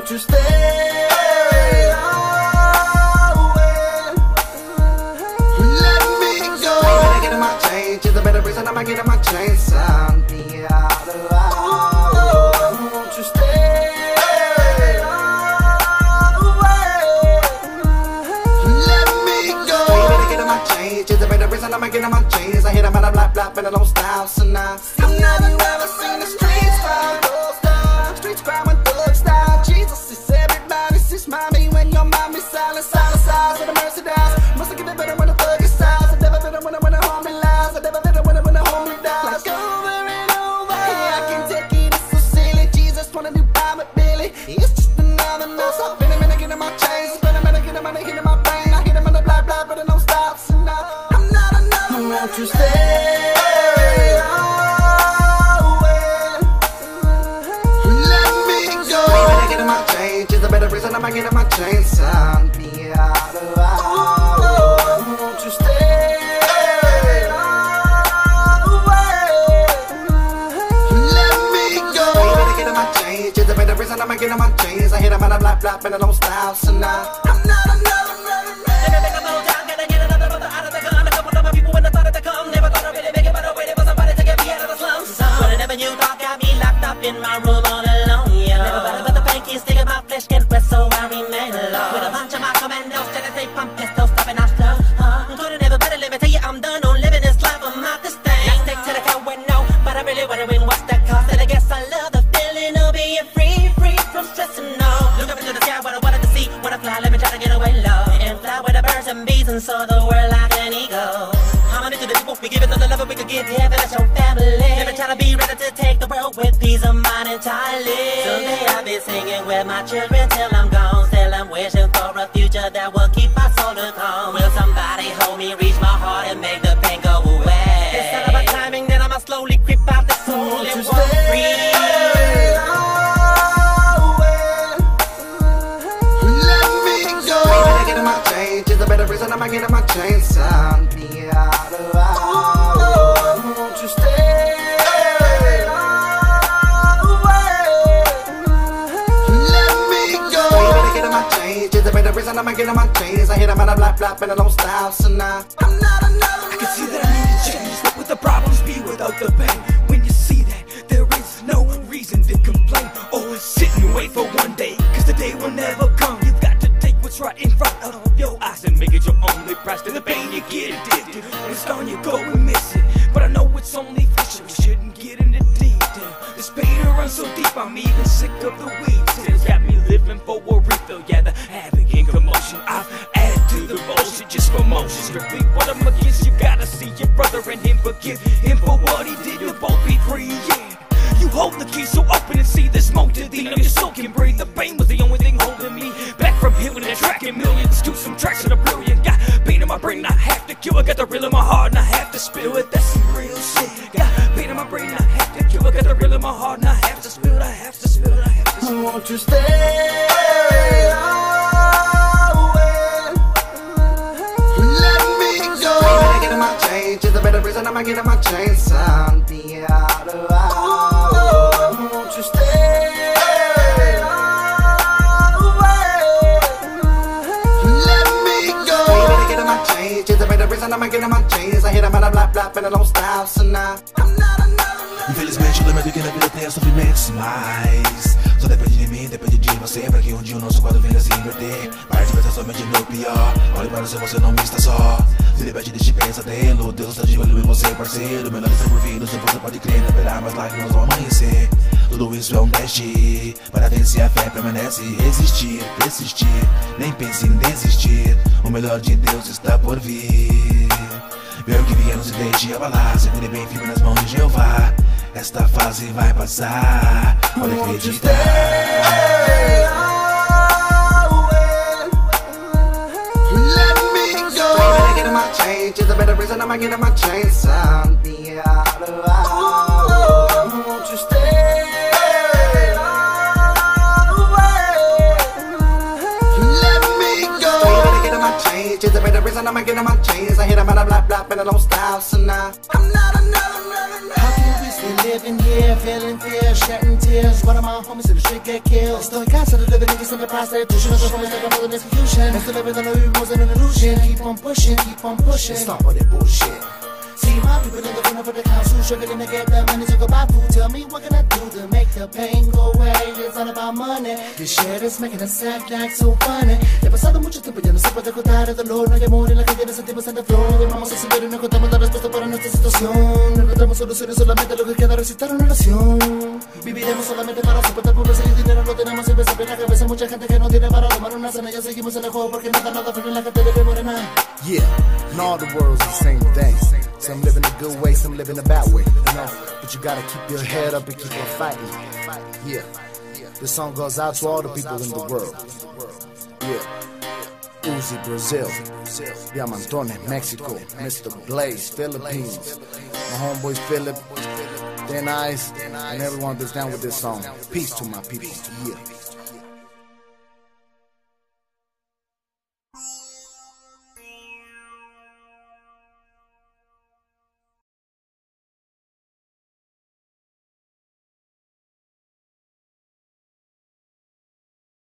Won't you stay away? Let me go. Baby, I get in my change. It's a better reason I'm getting my change. Son, be out of line. Won't you stay away? Let me go. Baby, I get in my change. It's a better reason I'm getting my change. I hit them and I blah blah, but I don't stop. So now I'm never seen the streets cry, those down. Streets cry when thugs die. Jesus is everybody. Sis mommy when your mommy's silent, silent size of the mercy dies. Must have get it better when the thug is size. I never better when the homie lies. I never better when the homie dies. Like over and over. Yeah, I can't take it. It's so silly. Jesus wanna do by with Billy. It's just another mess. I've been a minute getting my chains. Been a minute getting my hit in my brain. I hit him on the blah blah, but it don't stop. So now I'm not another. Won't you stay? I'm getting my chains, son. Be out of line. Won't you stay away? Let me go. Baby, get in my change. It's a better reason I'm getting my chains. I hit them and I blah blah, but I don't stop. So now I'm not another man. Never think about down, gotta get another brother out of the gun. A couple of my people when I thought it to come. Never thought I'd really make it, but I waited for somebody to get me out of the slums. But I never knew God got me locked up in my room all alone. Yeah. Never thought about the pancakes, thinking my flesh get wet, so I remain alone. With a bunch of my commandos, trying to take pump pistols, stopping our flow. Couldn't ever better live it, tell you I'm done on living this life, I'm not this thing. I stick to the car when no, but I really wanna win, what's the cost? And I guess I love the feeling of being free, free from stress and no. Look up into the sky, what I wanted to see, when I fly, let me try to get away low. And fly with the birds and bees and saw the world like an eagle. How many to the people, we give it all the love we could give, yeah, that's your family. Never try to be ready to take the world with peace of mind entirely. Someday I'll be singing with my children till I'm gone. Still I'm wishing for a future that will keep my soul to calm. Will somebody hold me, reach my heart and make the pain go away? Instead of a timing, then I'ma slowly creep out the soul and walk free. Let me go. Baby, I get in my change. It's a better reason I'm getting my change. Son, be out of line. Won't you stay away? Let me go. Baby, I get in my change. It's a better reason I'm getting my change. I hit them and I blah blah, but I don't stop. So now I'm not another. I can see that I need to change. What would the problems be without the pain? When you see that there is no reason to complain or sit and wait for one day, cause the day will never come. You've got to take what's right in front of your eyes and make it your only price. To the pain you get addicted, when it's gone you go and miss it. But I know it's only fiction, we shouldn't get into detail. This pain runs so deep, I'm even sick of the weeds. It's got me living for a refill, yeah, the havoc and commotion I've added to the bullshit just for motion. Strictly what I'm against, you gotta see your brother and him, forgive him for what he did, you'll both be free, yeah. You hold the key so open and see the smoke to the end. Your soul can breathe. The pain was the only thing holding me back from healing and tracking millions to some tracks that are brilliant. Got pain in my brain, I have to kill. I got the real in my heart and I have to spill it. That's some real shit. Got pain in my brain, I have to kill. I got the real in my heart and I have to spill it. I have to spill it. I have to spill it. Won't you stay away? Let me go. Baby, I get in my change. It's a better reason I'm getting my change. Son, be out of line. Won't you stay away? Let me go. Baby, I get in my change. It's a better reason I'm getting my change. I hit them and I blah blah, but I don't stop. So now I'm not another. Infelizmente eu lembro que na vida tem sofrimentos, mas só depende de mim, depende de você. Pra que um dia o nosso quadro venha se inverter. Pare de pensar somente no pior. Olhe para o seu, você não está só. Se liberte deste pesadelo. Deus está de olho em você, parceiro. Melhor está por vir, se você pode crer. Não haverá mais lágrimas ao amanhecer. Tudo isso é um teste para ver se a fé permanece. Resistir, persistir, nem pense em desistir. O melhor de Deus está por vir. Ver o que vier, não se deixe abalar. Segure bem firme nas mãos de Jeová. Esta fase vai passar. Pode acreditar. Let me go. Baby, I get in my change. It's a better reason I'm getting my change. Son, be out of line. Won't you stay away? Let me go. Baby, I get in my change. It's a better reason I'm getting my change. I hit them and I blah blah, but I don't stop. So now I'm not another. How can we still living here, feeling fear, shedding tears. One of my homies in the street get killed. Still in casa, the living niggas in the prostitution. Other homies like I'm holding execution. Next to living, I know it wasn't an illusion. Keep on pushing, keep on pushing. Stop all that bullshit. See my people in the corner for the council, struggling to get the money to go buy food. Tell me what can I do to make the pain go away? It's all about money. This shit is making us act like so funny. He pasado mucho tiempo, ya no se puede contar el dolor. No hay amor en la calle, nos sentimos en el flow. Vamos a subir y no encontramos la respuesta para nuestra situación. No encontramos soluciones, solamente lo que queda es recitar una oración. Viviremos solamente para soportar pobreza y dinero no tenemos. Siempre en la cabeza mucha gente que no tiene para tomar una cena. Ya seguimos en el juego porque nada frena la gente de morena. Yeah, and all the world's the same thing. Some live in a good way, some live in a bad way, you know. But you gotta keep your head up and keep on fighting. Yeah, this song goes out to all the people in the world. Yeah, Uzi, Brazil, Diamantone, Mexico, Mr. Blaze, Philippines, my homeboys Philip, Then Ice, and everyone that's down with this song. Peace to my people. Yeah.